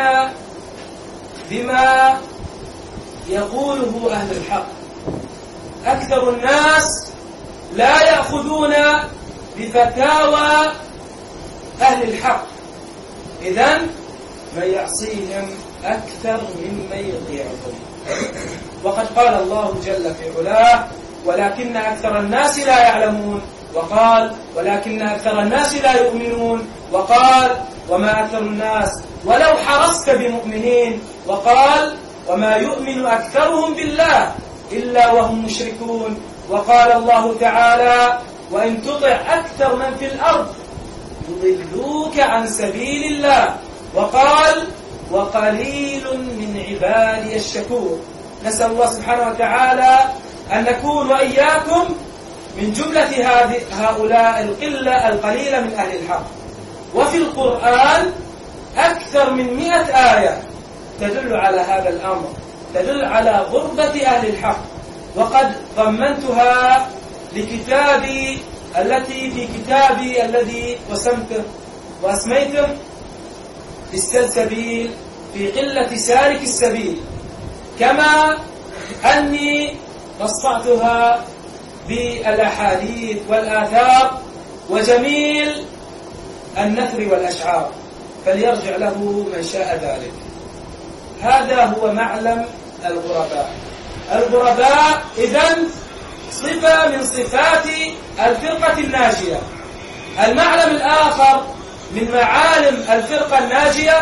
بما يقوله أهل الحق، أكثر الناس لا يأخذون بفتاوى أهل الحق. إذن من يعصيهم أكثر ممن يطيعهم. وقد قال الله جل في علاه: ولكن أكثر الناس لا يعلمون. وقال: ولكن أكثر الناس لا يؤمنون. وقال: وما أكثر الناس ولو حرصت بمؤمنين. وقال: وما يؤمن أكثرهم بالله إلا وهم مشركون. وقال الله تعالى: وإن تطع أكثر من في الأرض يضلوك عن سبيل الله. وقال: وقليل من عبادي الشكور. نسأل الله سبحانه وتعالى أن نكون وإياكم من جملة هؤلاء القلة القليلة من أهل الحق. وفي القرآن أكثر من مئة آية تدل على هذا الأمر، تدل على غربة أهل الحق. وقد ضمنتها لكتابي التي في كتابي الذي وسمته وأسميته السلسبيل في قلة سالك السبيل، كما أني نصعتها بالأحاديث والآثار وجميل النثر والأشعار، فليرجع له من شاء ذلك. هذا هو معلم الغرباء. الغرباء إذن صفة من صفات الفرقة الناجية. المعلم الآخر من معالم الفرقة الناجية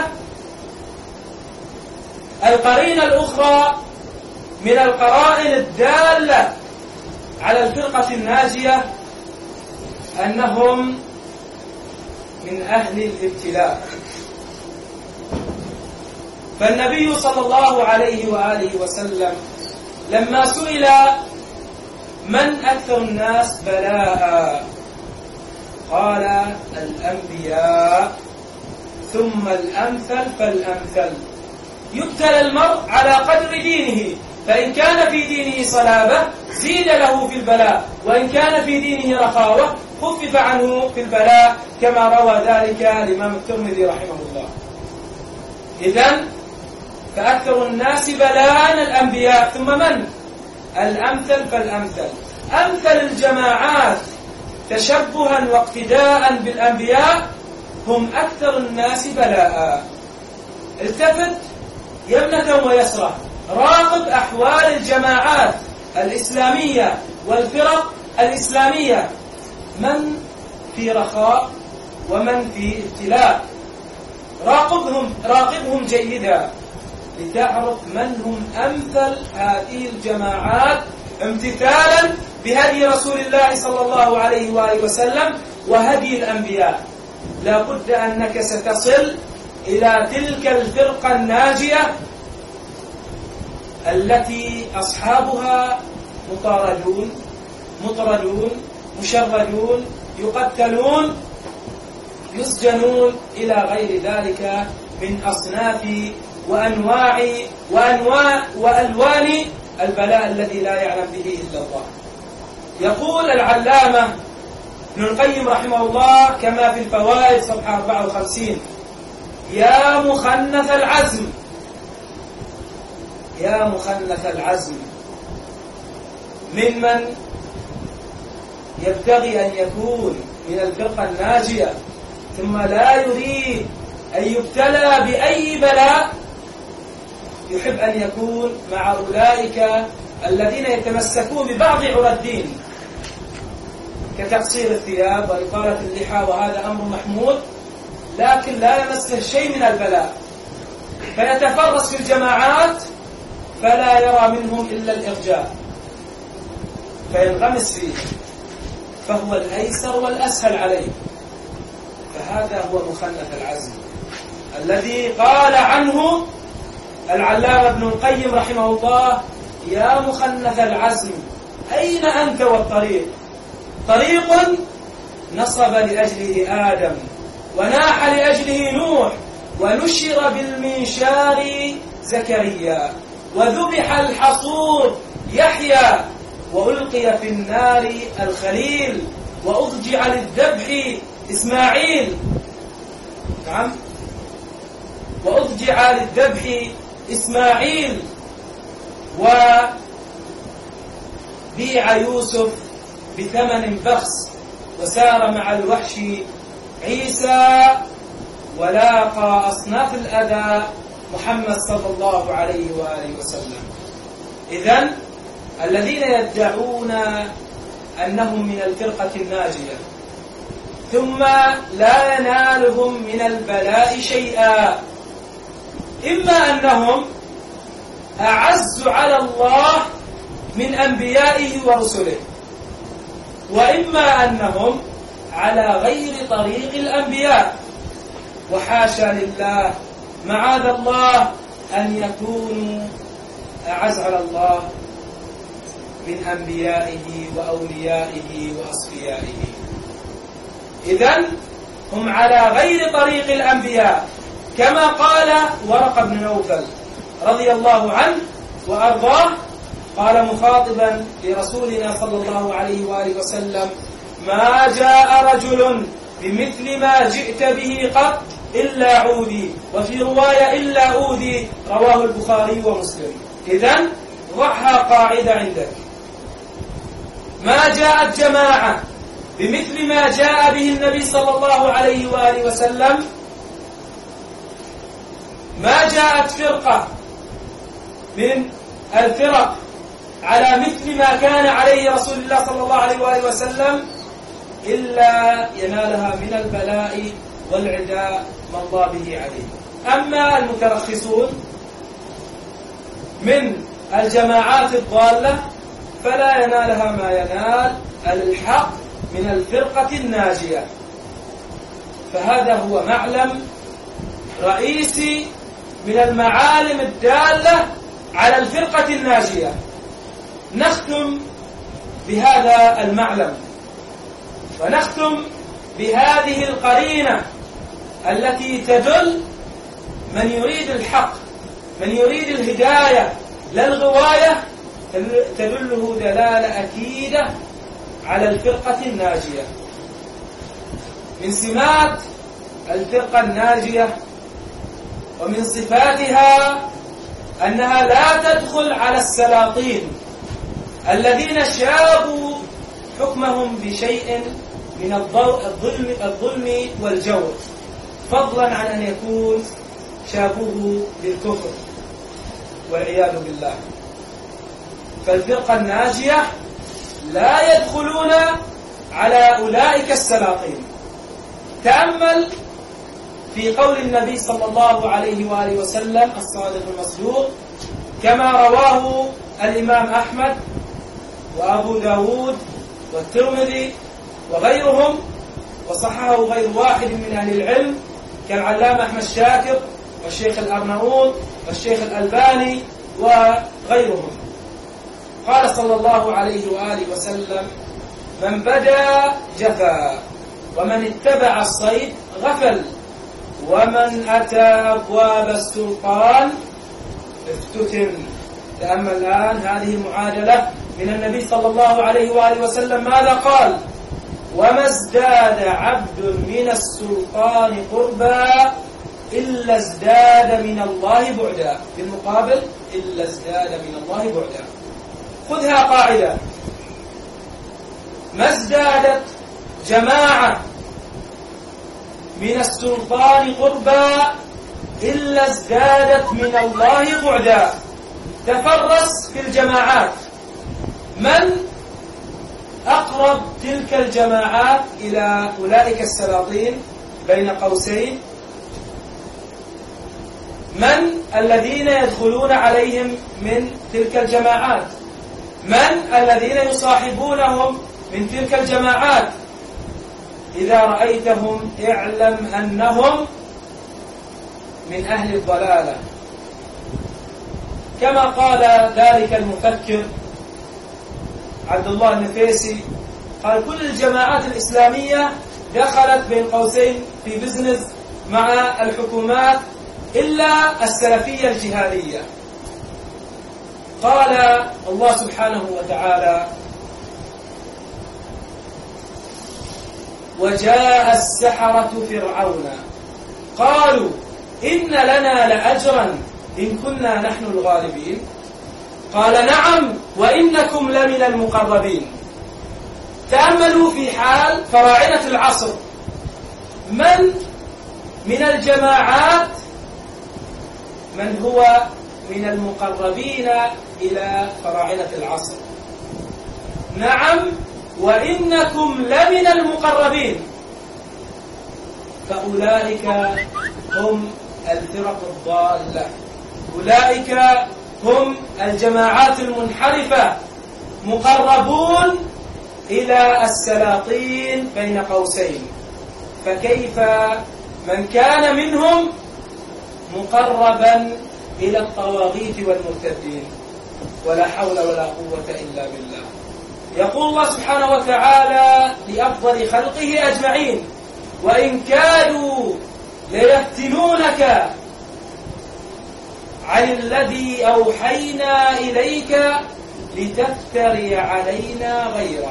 القرينة الأخرى من القرائن الدالة على الفرقة الناجية أنهم من أهل الابتلاء. فالنبي صلى الله عليه وآله وسلم لما سئل من أكثر الناس بلاء قال: الأنبياء ثم الأمثل فالأمثل. يبتلى المرء على قدر دينه، فإن كان في دينه صلابة زيد له في البلاء، وإن كان في دينه رخاوة خفف عنه في البلاء، كما روى ذلك الإمام الترمذي رحمه الله. إذن فأكثر الناس بلاء الأنبياء، ثم من؟ الأمثل فالأمثل. أمثل الجماعات تشبها واقتداء بالأنبياء هم أكثر الناس بلاء. التفت يمنة ويسرى، راقب أحوال الجماعات الإسلامية والفرق الإسلامية، من في رخاء ومن في ابتلاء. راقبهم راقبهم جيدا لتعرف من هم أمثل هذه الجماعات امتثالا بهدي رسول الله صلى الله عليه وآله وسلم وهدي الأنبياء. لا بد أنك ستصل إلى تلك الفرقة الناجية التي أصحابها مطاردون مطردون مشردون يقتلون يسجنون إلى غير ذلك من أصناف وأنواع وأنواع وألوان البلاء الذي لا يعلم به إلا الله. يقول العلامة ابن القيم رحمه الله كما في الفوائد صفحة أربعة وخمسين: يا مخنث العزم، يا مخنث العزم ممن يبتغي أن يكون من الفرقة الناجية ثم لا يريد أن يبتلى بأي بلاء، يحب أن يكون مع أولئك الذين يتمسكون ببعض عرى الدين كتقصير الثياب وإطالة اللحى، وهذا أمر محمود لكن لا يمسه شيء من البلاء، فيتفرس في الجماعات فلا يرى منهم إلا الإرجاء فينغمس فيه، فهو الأيسر والأسهل عليه. فهذا هو مخنث العزم الذي قال عنه العلامة ابن القيم رحمه الله: يا مخنث العزم أين أنت والطريق؟ طريق نصب لأجله آدم وناح لأجله نوح ونشر بالمنشار زكريا وذبح الحصور يحيى وألقي في النار الخليل وأضجع للذبح إسماعيل. نعم، وأضجع للذبح إسماعيل وبيع يوسف بثمن بخس وسار مع الوحش عيسى ولاقى أصناف الأذى محمد صلى الله عليه وآله وسلم. إذن الذين يدعون أنهم من الفرقة الناجية ثم لا ينالهم من البلاء شيئا، إما أنهم أعز على الله من أنبيائه ورسله، وإما أنهم على غير طريق الأنبياء، وحاشا لله معاذ الله أن يكونوا أعز على الله من أنبيائه وأوليائه وأصفيائه. إذن هم على غير طريق الأنبياء، كما قال ورقة بن نوفل رضي الله عنه وأرضاه، قال مخاطبا لرسولنا صلى الله عليه وآله وسلم: ما جاء رجل بمثل ما جئت به قط إلا عودي، وفي رواية إلا أوذي، رواه البخاري ومسلم. إذن ضعها قاعدة عندك: ما جاءت جماعة بمثل ما جاء به النبي صلى الله عليه وآله وسلم، ما جاءت فرقة من الفرق على مثل ما كان عليه رسول الله صلى الله عليه وآله وسلم إلا ينالها من البلاء والعداء ما الله به عليه. أما المترخصون من الجماعات الضالة فلا ينالها ما ينال الحق من الفرقة الناجية. فهذا هو معلم رئيسي من المعالم الدالة على الفرقة الناجية. نختم بهذا المعلم ونختم بهذه القرينة التي تدل من يريد الحق، من يريد الهداية لا الغواية، تدله دلالة أكيدة على الفرقة الناجية. من سمات الفرقة الناجية ومن صفاتها أنها لا تدخل على السلاطين الذين شابوا حكمهم بشيء من الظلم, الظلم والجور، فضلا عن أن يكون شابوه بالكفر والعياذ بالله. فالفرقة الناجية لا يدخلون على أولئك السلاطين. تأمل في قول النبي صلى الله عليه وآله وسلم الصادق المصدوق كما رواه الإمام أحمد وأبو داود والترمذي وغيرهم، وصححه غير واحد من أهل العلم كالعلامة أحمد شاكر والشيخ الأرناؤوط والشيخ الألباني وغيرهم. قال صلى الله عليه وآله وسلم: من بدا جفا، ومن اتبع الصيد غفل، ومن أتى أبواب السلطان افتتن. تأمل الآن هذه المعادلة من النبي صلى الله عليه وآله وسلم، ماذا قال؟ وما ازداد عبد من السلطان قربا إلا ازداد من الله بعدا. بالمقابل إلا ازداد من الله بعدا. خذها قاعدة: ما ازدادت جماعة من السلطان قربا إلا ازدادت من الله بعدا. تفرس في الجماعات، من أقرب تلك الجماعات إلى أولئك السلاطين بين قوسين؟ من الذين يدخلون عليهم من تلك الجماعات؟ من الذين يصاحبونهم من تلك الجماعات؟ إذا رأيتهم اعلم أنهم من أهل الضلالة، كما قال ذلك المفكر عبد الله النفيسي، قال: كل الجماعات الإسلامية دخلت بين قوسين في بزنس مع الحكومات إلا السلفية الجهادية. قال الله سبحانه وتعالى: وجاء السحرة فرعون قالوا إن لنا لأجرا إن كنا نحن الغالبين. قال: نعم وإنكم لمن المقربين. تأملوا في حال فراعنة العصر، من من الجماعات من هو من المقربين إلى فراعنة العصر؟ نعم وإنكم لمن المقربين. فأولئك هم الفرق الضالة، أولئك هم الجماعات المنحرفة، مقربون إلى السلاطين بين قوسين. فكيف من كان منهم مقربا إلى الطواغيت والمرتدين؟ ولا حول ولا قوة إلا بالله. يقول الله سبحانه وتعالى لأفضل خلقه أجمعين: وإن كادوا ليفتنونك عن الذي أوحينا إليك لتفتري علينا غيره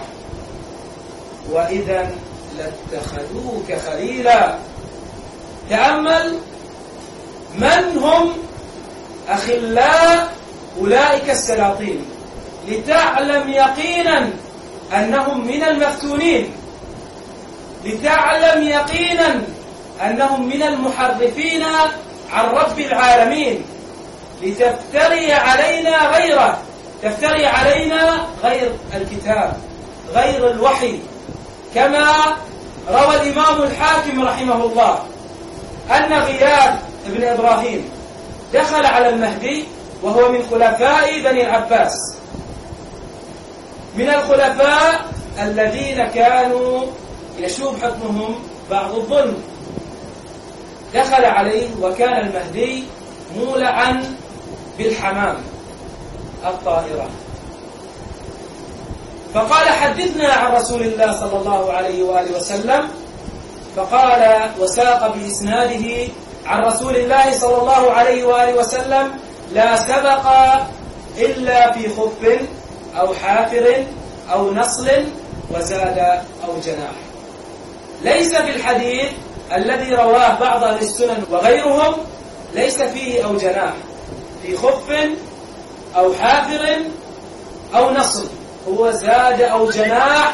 وإذا لاتخذوك خليلا. تأمل من هم أخلاء أولئك السلاطين لتعلم يقينا أنهم من المفتونين، لتعلم يقينا أنهم من المحرفين عن رب العالمين، لتفتري علينا غيره، تفتري علينا غير الكتاب، غير الوحي. كما روى الإمام الحاكم رحمه الله أن غياث بن إبراهيم دخل على المهدي وهو من خلفاء بني العباس، من الخلفاء الذين كانوا يشوب حكمهم بعض الظلم. دخل عليه وكان المهدي مولعا بالحمام الطائرة، فقال: حدثنا عن رسول الله صلى الله عليه وآله وسلم. فقال وساق بإسناده عن رسول الله صلى الله عليه وآله وسلم: لا سبق إلا في خف أو حافر أو نصل وزاد أو جناح. ليس في الحديث الذي رواه بعض أهل السنن وغيرهم ليس فيه أو جناح، في خف أو حافر أو نصل، هو زاد أو جناح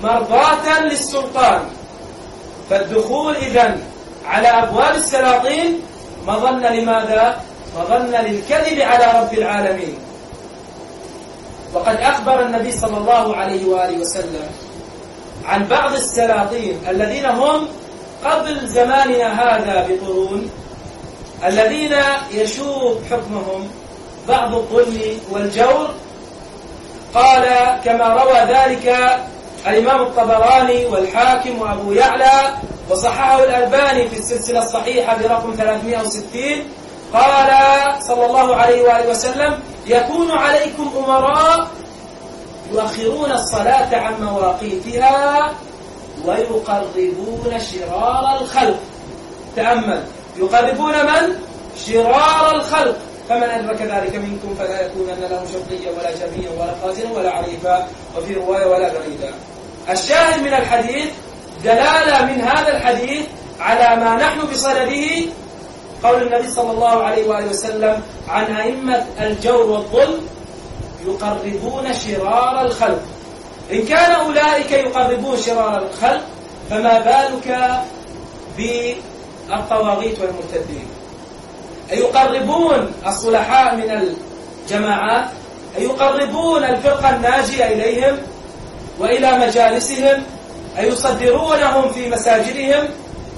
مرضاة للسلطان. فالدخول إذن على أبواب السلاطين مظنة لماذا؟ مظنة للكذب على رب العالمين. وقد أخبر النبي صلى الله عليه وآله وسلم عن بعض السلاطين الذين هم قبل زماننا هذا بقرون، الذين يشوب حكمهم بعض الظلم والجور. قال كما روى ذلك الإمام الطبراني والحاكم وأبو يعلى وصححه الألباني في السلسلة الصحيحة برقم ثلاثمائة وستين، قال صلى الله عليه وآله وسلم: يكون عليكم أمراء يؤخرون الصلاة عن مواقيتها ويقربون شرار الخلق. تأمل، يقربون من؟ شرار الخلق. فمن أدرك ذلك منكم فلا يكونن له شقيا ولا جميعا ولا قاتلا ولا عريفا، وفي رواية ولا بعيدا. الشاهد من الحديث دلالة من هذا الحديث على ما نحن بصدده، قول النبي صلى الله عليه وآله وسلم عن أئمة الجور والظلم: يقربون شرار الخلق. إن كان أولئك يقربون شرار الخلق، فما بالك بالطواغيت والمرتدين؟ أيقربون الصلحاء من الجماعات؟ أيقربون الفرقة الناجية إليهم وإلى مجالسهم؟ أيصدرونهم في مساجدهم؟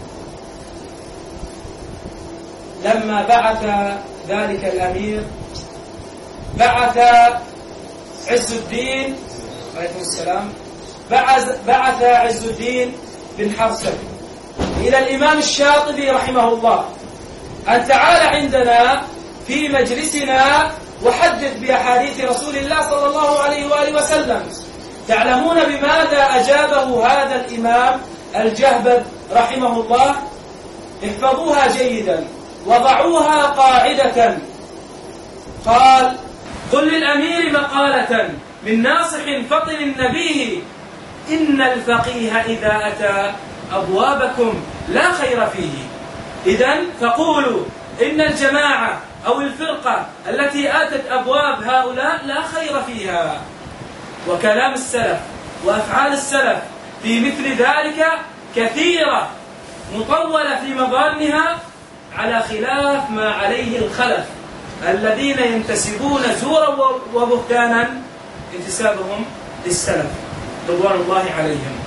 لما بعث ذلك الأمير، بعث عز الدين عليكم السلام بعث, بعث عز الدين بن حرسن إلى الإمام الشاطبي رحمه الله أن تعال عندنا في مجلسنا وحدث بأحاديث رسول الله صلى الله عليه وآله وسلم. تعلمون بماذا أجابه هذا الإمام الجهبذ رحمه الله؟ احفظوها جيدا، وضعوها قاعدة. قال: قل للأمير مقالة من ناصح فطن نبيه: إن الفقيه إذا أتى أبوابكم لا خير فيه. إذن فقولوا إن الجماعة أو الفرقة التي آتت أبواب هؤلاء لا خير فيها. وكلام السلف وأفعال السلف في مثل ذلك كثيرة مطولة في مظانها، على خلاف ما عليه الخلف الذين ينتسبون زورا وبهتانا انتسابهم للسلف رضوان الله عليهم.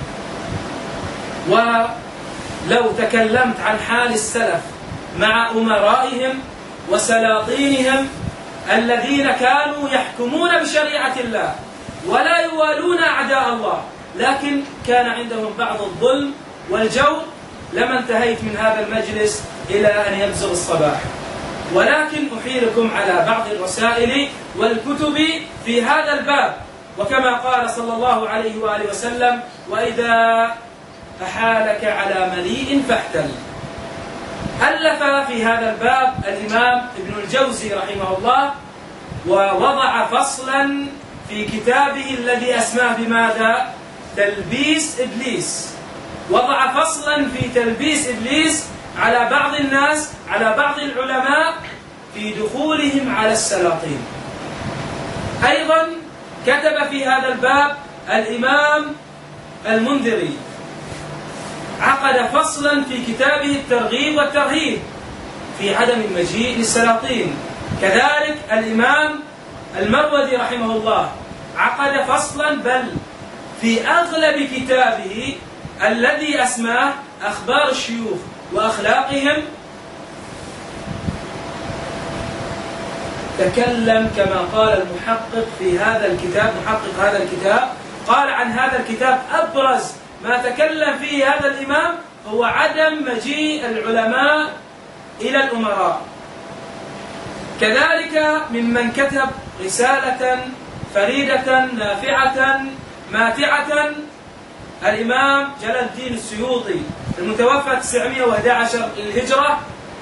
ولو تكلمت عن حال السلف مع أمرائهم وسلاطينهم الذين كانوا يحكمون بشريعة الله ولا يوالون أعداء الله، لكن كان عندهم بعض الظلم والجور، لما انتهيت من هذا المجلس إلى أن يبزغ الصباح. ولكن أحيلكم على بعض الرسائل والكتب في هذا الباب. وكما قال صلى الله عليه وآله وسلم: وإذا أحالك على مليء فاحتل. ألف في هذا الباب الإمام ابن الجوزي رحمه الله، ووضع فصلا في كتابه الذي أسماه بماذا؟ تلبيس إبليس. وضع فصلا في تلبيس إبليس على بعض الناس، على بعض العلماء في دخولهم على السلاطين. أيضا كتب في هذا الباب الإمام المنذري، عقد فصلا في كتابه الترغيب والترهيب في عدم المجيء للسلاطين. كذلك الإمام المروذي رحمه الله عقد فصلا، بل في أغلب كتابه الذي أسماه أخبار الشيوخ وأخلاقهم، تكلم كما قال المحقق في هذا الكتاب، محقق هذا الكتاب قال عن هذا الكتاب: أبرز ما تكلم فيه هذا الإمام هو عدم مجيء العلماء إلى الأمراء. كذلك ممن كتب رسالة فريدة نافعة ماتعة الإمام جلال الدين السيوطي المتوفى تسعمائة وأحد عشر للهجرة،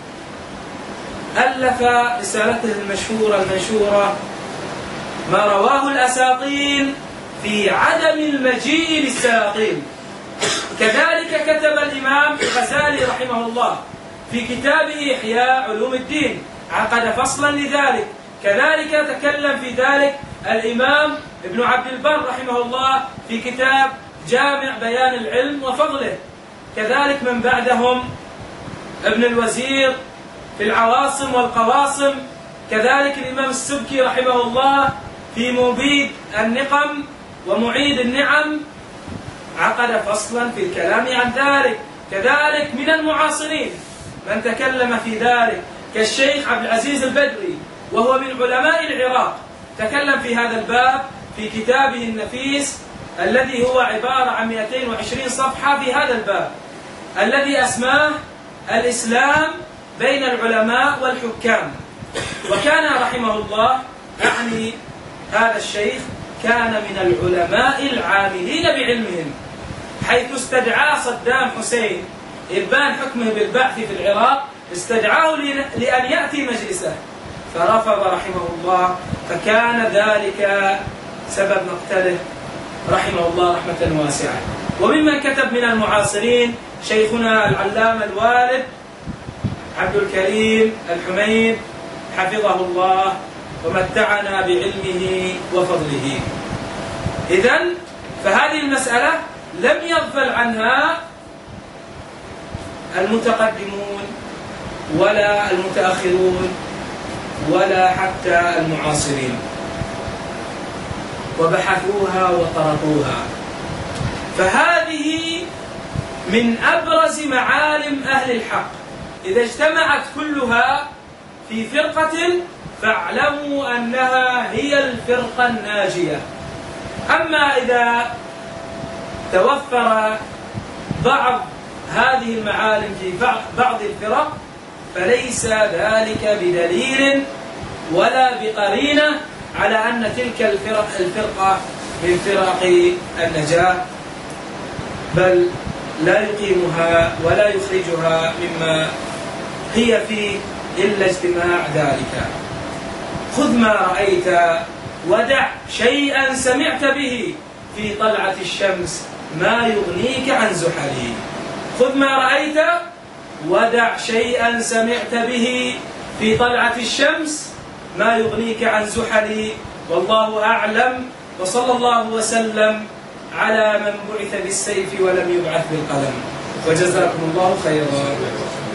ألف رسالته المشهورة المنشورة ما رواه الأساطين في عدم المجيء للسلاطين. كذلك كتب الإمام الغزالي رحمه الله في كتابه إحياء علوم الدين، عقد فصلا لذلك. كذلك تكلم في ذلك الإمام ابن عبد البر رحمه الله في كتاب جامع بيان العلم وفضله، كذلك من بعدهم ابن الوزير في العواصم والقواصم، كذلك الإمام السبكي رحمه الله في مبيد النقم ومعيد النعم عقد فصلا في الكلام عن ذلك. كذلك من المعاصرين من تكلم في ذلك كالشيخ عبد العزيز البدري، وهو من علماء العراق، تكلم في هذا الباب في كتابه النفيس الذي هو عبارة عن مئتين وعشرين صفحة في هذا الباب الذي أسماه الإسلام بين العلماء والحكام. وكان رحمه الله، يعني هذا الشيخ كان من العلماء العاملين بعلمهم، حيث استدعى صدام حسين إبان حكمه بالبعث في العراق، استدعاه لأن يأتي مجلسه فرفض رحمه الله، فكان ذلك سبب مقتله رحمه الله رحمة واسعة. وممن كتب من المعاصرين شيخنا العلامة الوالد عبد الكريم الحميد حفظه الله ومتعنا بعلمه وفضله. إذن فهذه المسألة لم يغفل عنها المتقدمون ولا المتأخرون ولا حتى المعاصرين، وبحثوها وطرقوها. فهذه من أبرز معالم أهل الحق، إذا اجتمعت كلها في فرقة فاعلموا أنها هي الفرقة الناجية. أما إذا توفر بعض هذه المعالم في بعض الفرق فليس ذلك بدليل ولا بقرينة على أن تلك الفرق الفرقة من فرق النجاة، بل لا يقيمها ولا يخرجها مما هي فيه إلا اجتماع ذلك. خذ ما رأيت ودع شيئا سمعت به في طلعة الشمس ما يغنيك عن زحلي. خذ ما رأيت ودع شيئا سمعت به في طلعة الشمس ما يغنيك عن زحلي. والله أعلم، وصلى الله وسلم على من بعث بالسيف ولم يبعث بالقلم، وجزاكم الله خيرا.